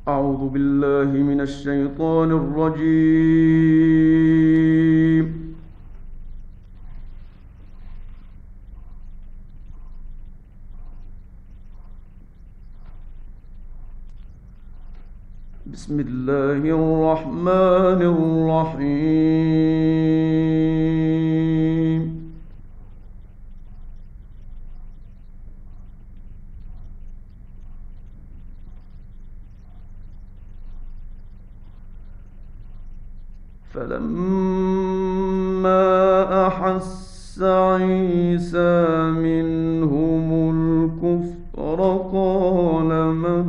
أعوذ بالله من الشيطان الرجيم. بسم الله الرحمن الرحيم. فلما أحس عيسى منهم الكفر قال من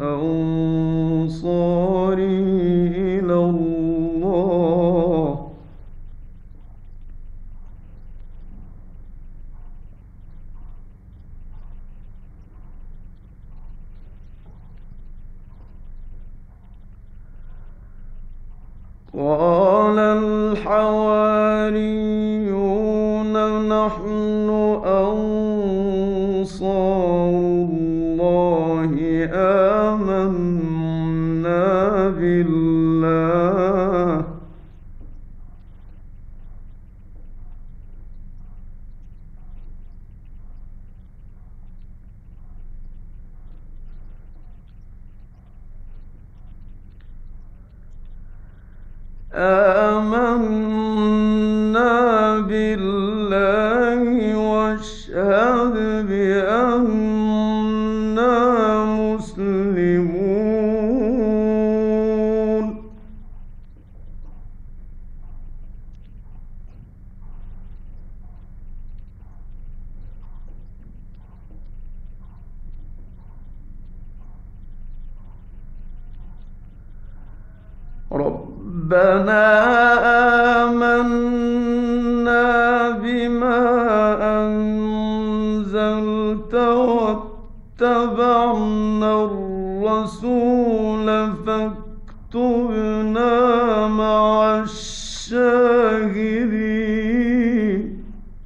أنصاري إلى الله قال الحواريون نحن أنصار الله آمنا بالله آمنا بالله واشهد بأننا مسلمون ربنا آمنا بما أنزلت واتبعنا الرسول فاكتبنا مع الشاهدين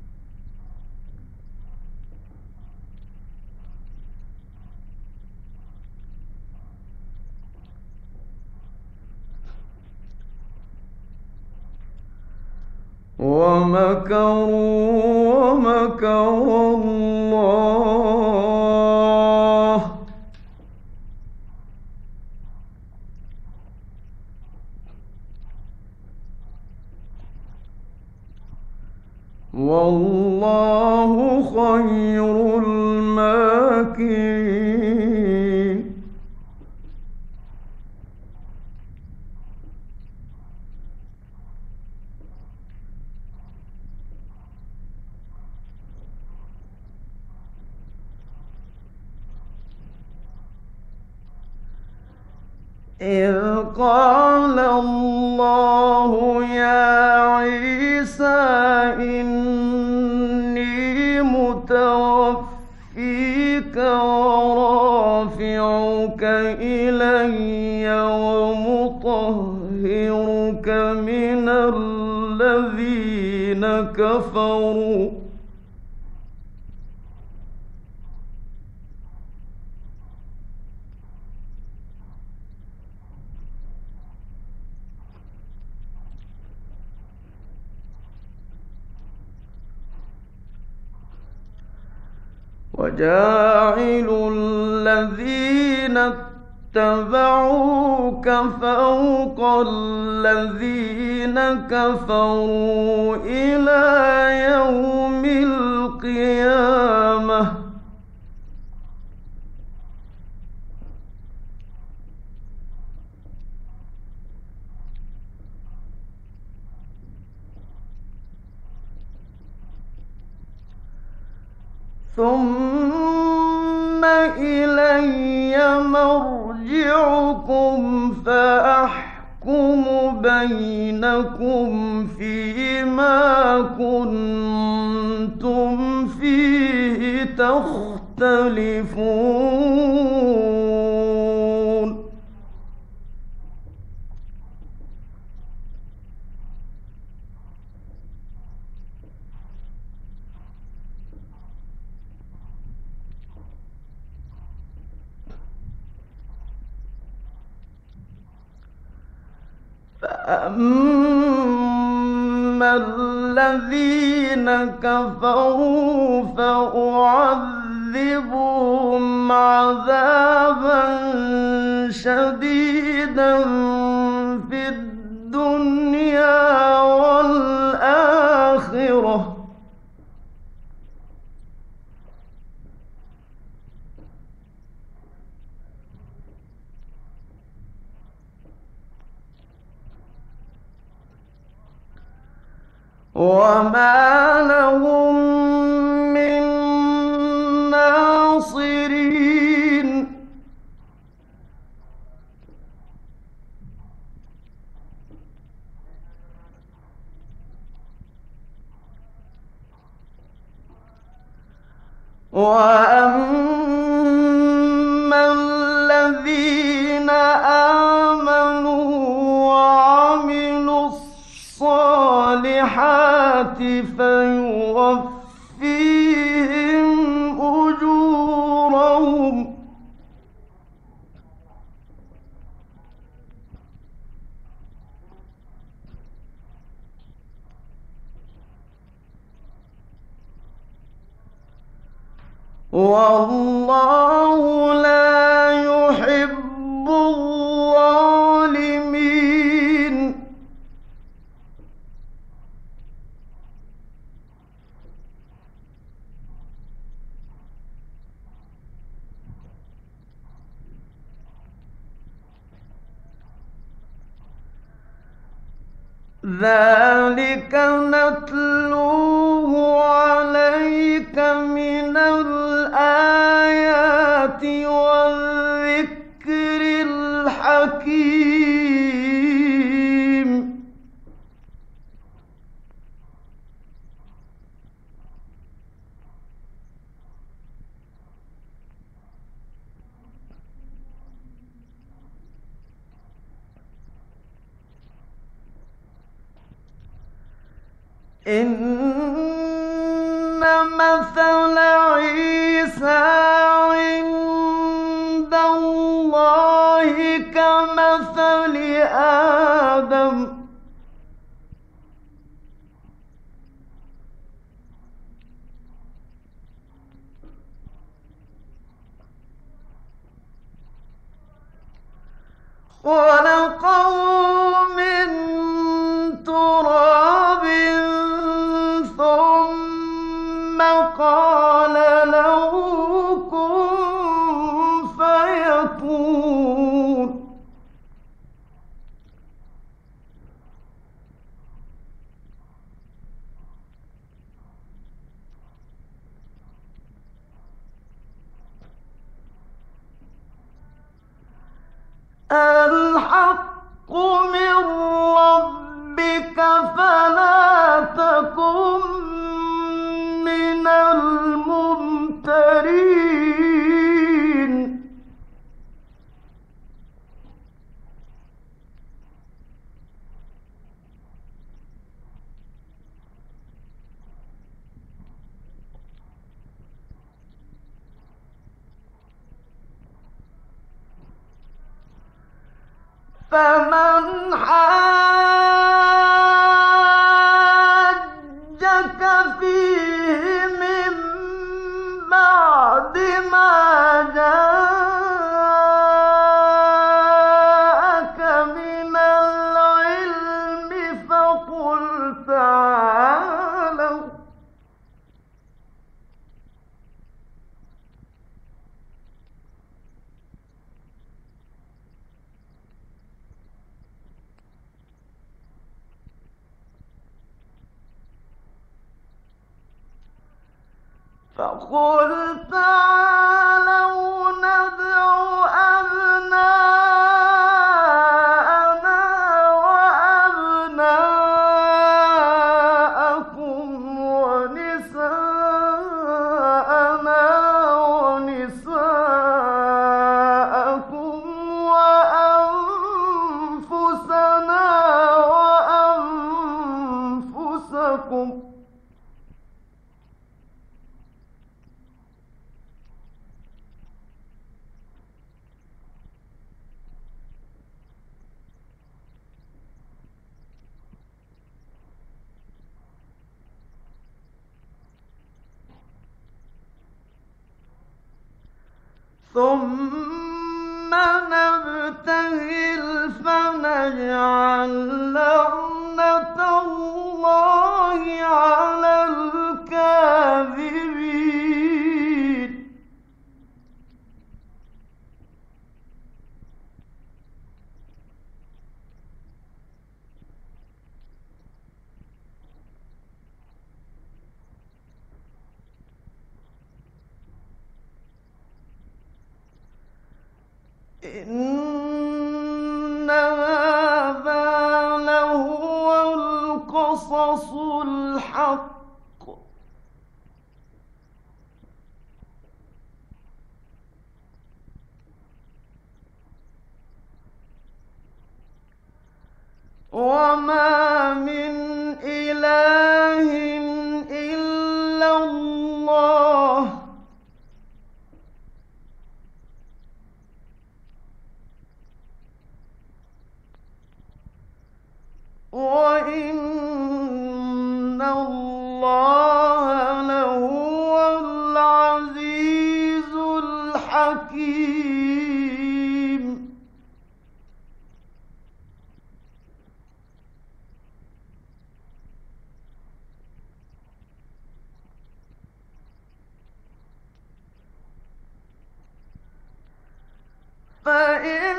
ومكروا ومكر الله والله خير الماكرين إذ قال الله يا عيسى إني متوفيك ورافعك إلي ومطهرك من الذين كفروا وجاعل الذين اتبعوك فوق الذين كفروا إلى يوم القيامة ثم إلي مرجعكم فأحكم بينكم فيما كنتم فيه تختلفون فأما الذين كفروا فأعذبهم عذابا شديدا في الدنيا والآخرة، وما لهم من ناصرين. وأما الذين آمنوا وعملوا الصالحات فيوفيهم أجورهم، والله لا يحب الظالمين. ذلك نتلوه عليك من الآيات والذكر الحكيم. إن مثل عيسى عند الله كمثل آدم، خلقه من تراب ثم قال له كن فيكون. الحق من ربك فلا تكن من الممترين. فمن حاجك فيه من بعد ما جاءك من العلم فقل تعالوا ندع أبناءنا وأبناءكم ونساءنا ونساءكم وأنفسنا وأنفسكم ثم نبتهل فنجعل لعنة الله على الكاذبين. إن هذا لهو القصص الحق. وما من إله إلا الله وإن الله لهو العزيز الحكيم. فإن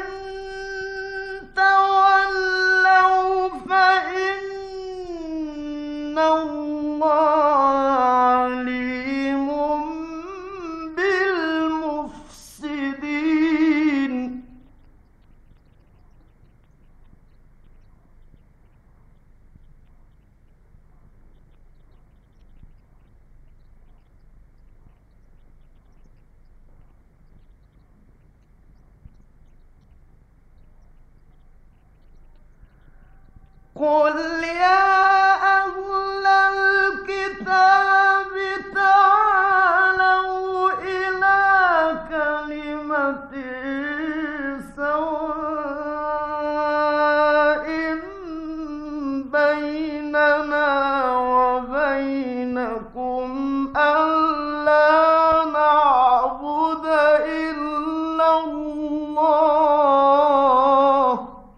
تولوا فإن الله عليم بالمفسدين. قل يا أهل الكتاب تعالوا إلى كلمة سواء بيننا وبينكم ألا نعبد إلا الله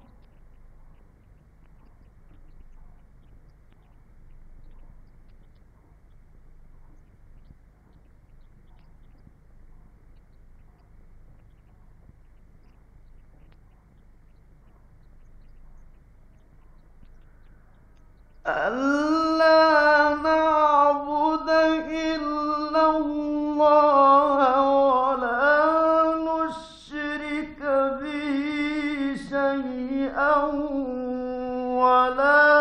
ألا نعبد إلا الله ولا نشرك به شيئا ولا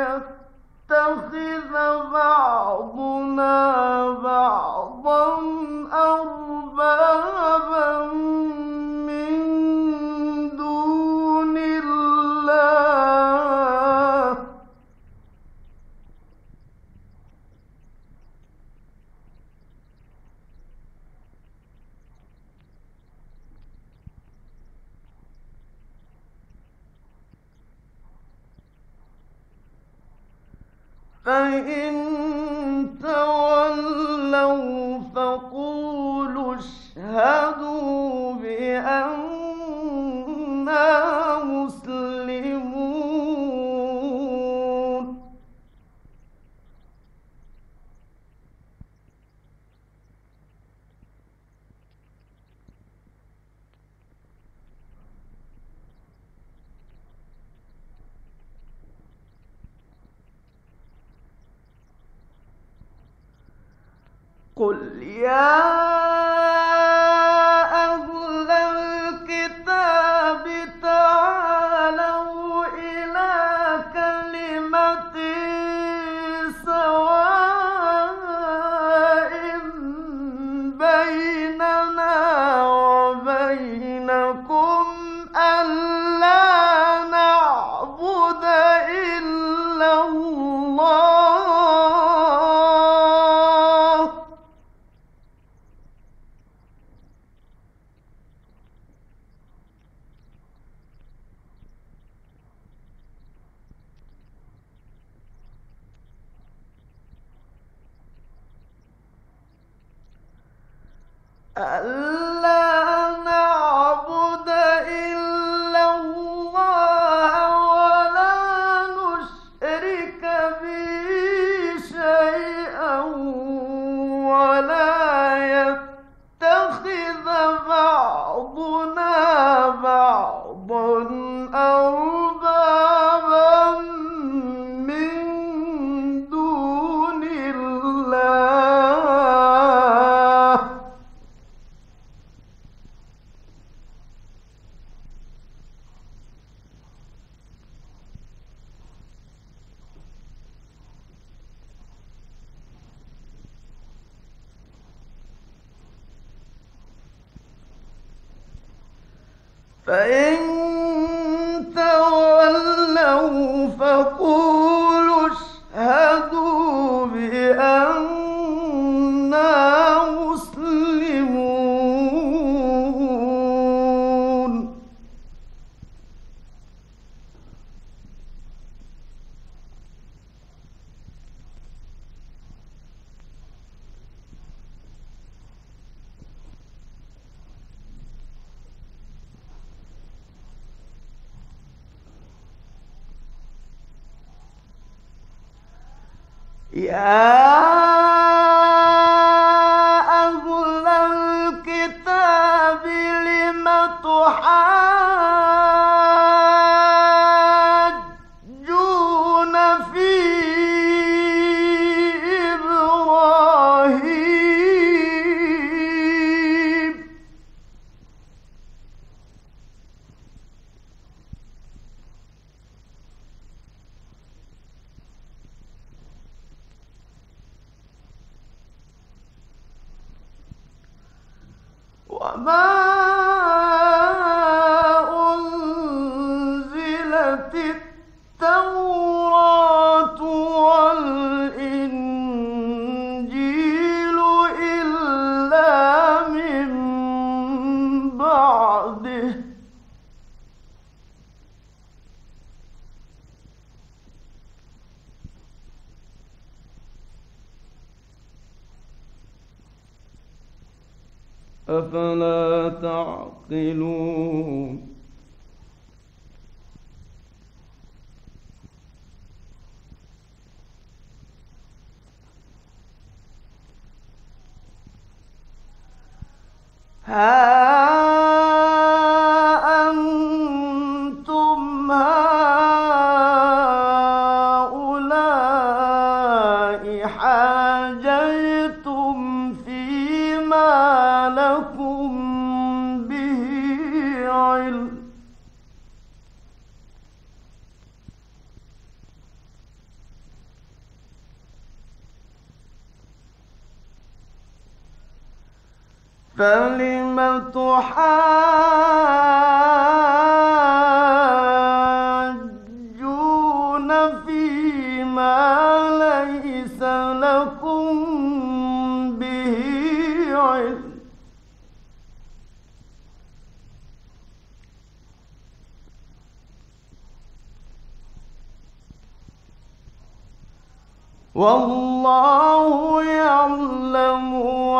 يتخذ بعضنا بعضا أربابا من دون الله فإن تولوا فقولوا اشهدوا بأننا مسلمون. قل يا أهل الكتاب تعالوا إلى كلمة سواء بيننا وبينكم ألا نعبد إلا الله ألا بعضا أربابا من دون الله فإن تولوا فقولوا اشهدوا بأننا مسلمون يا أهل الكتاب لم تحاجون في إبراهيم وما أنزلت التوراة والإنجيل إلا من بعده أفلا تعقلون ها أنتم هؤلاء حاججتم فيما لكم به علم فلم تحاجون فيما ليس لكم به علم والله يعلم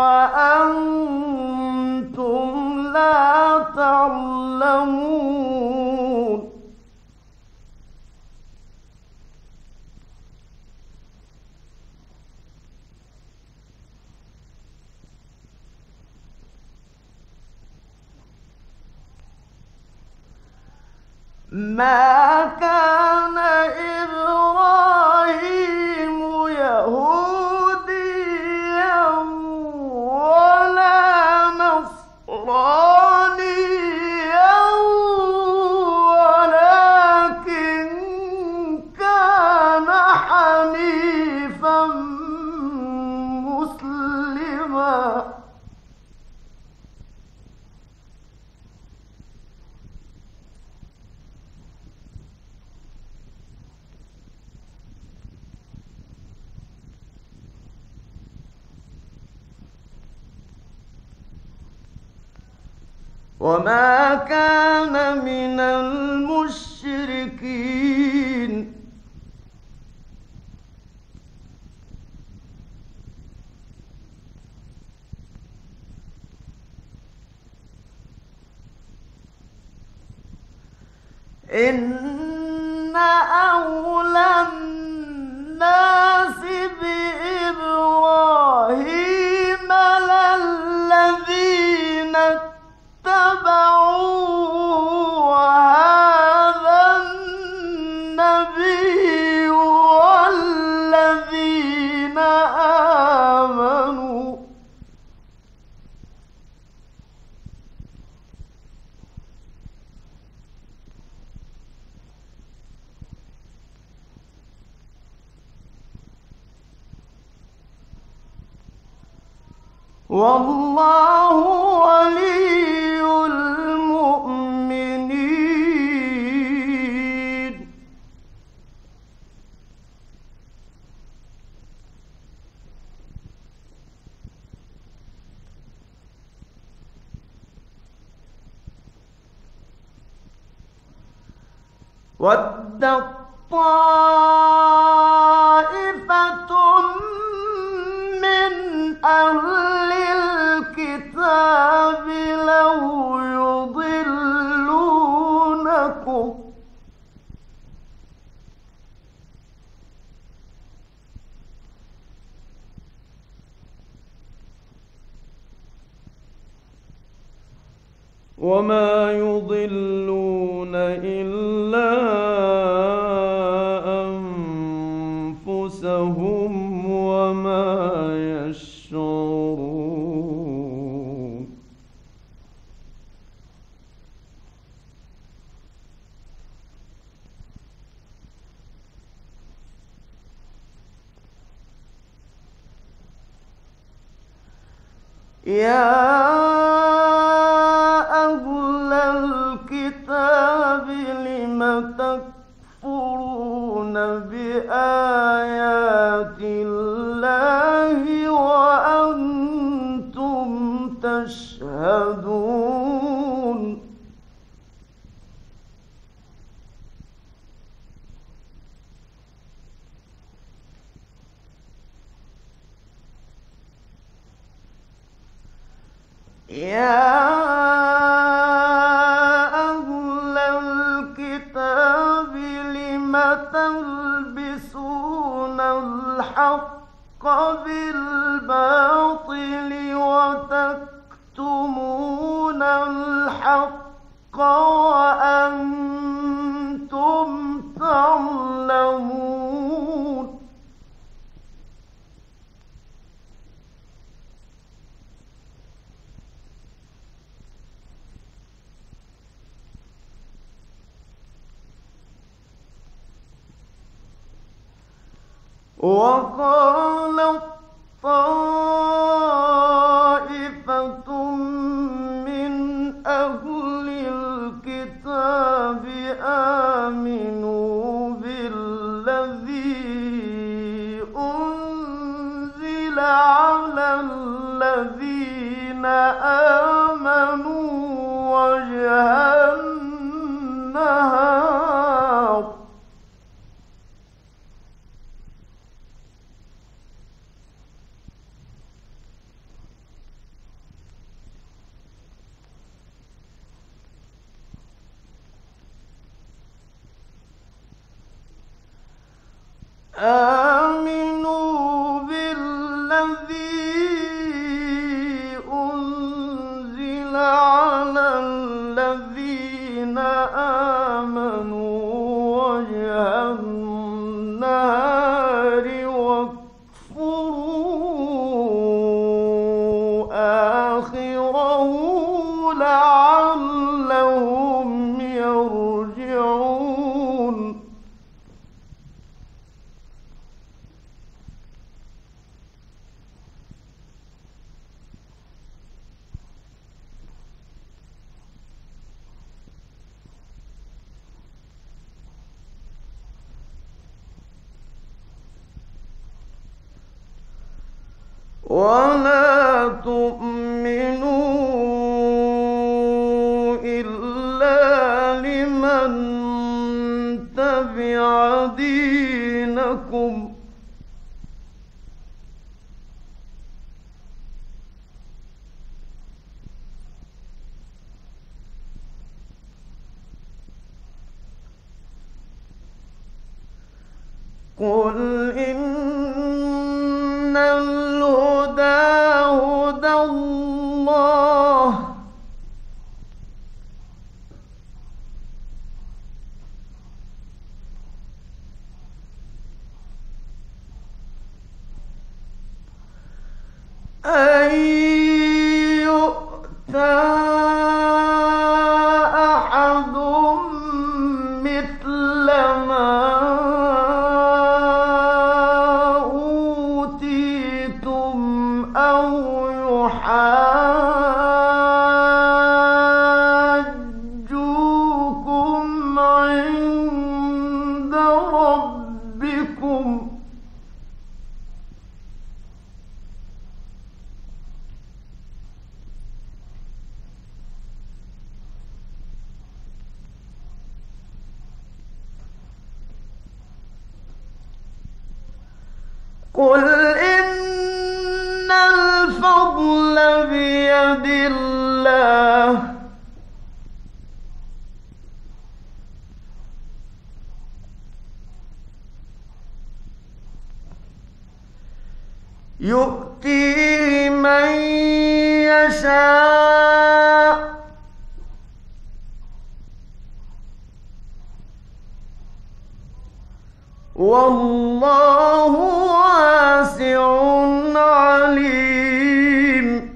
وأنتم لا تعلمون ما كان إبراهيم يهوديا ولا نصرانيا ولكن كان حنيفا مسلما وما كان من المشركين إن أولى الناس بإبراهيم للذين اتبعوه والله ولي المؤمنين. وَدَّت طَّائِفَةٌ مِّنْ أَهْلِ الْكِتَابِ لَوْ يُضِلُّونَكُمْ وَمَا يُضِلُّونَ إِلَّا أَنفُسَهُمْ وَمَا يَشْعُرُونَ. يا أهل الكتاب لم تكفرون بآيات الله وأنتم تشهدون. يا أهل الكتاب لم تلبسون الحق بالباطل وتكتمون الحق وأنتم تعلمون. وقالت طائفة من أهل الكتاب آمنوا بالذي أنزل على الذين آمنوا وجه النهار آمنوا بالذي أنزل على الذين آمنوا وجه النهار واكفروا آخره لعلهم يرجعون. ولا تؤمنوا إلا لمن تبع دينكم قل إن الهدى هدى الله أن يؤتى أحد مثل ما أوتيتم أو عند ربكم قل إن الفضل بيد الله يؤتيه من يشاء والله واسع عليم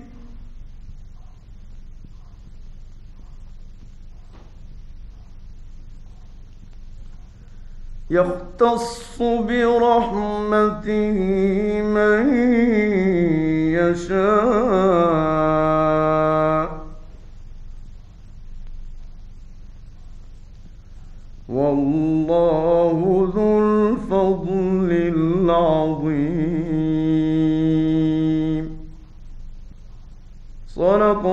يختص برحمته من يشاء والله ذو الفضل العظيم. صدق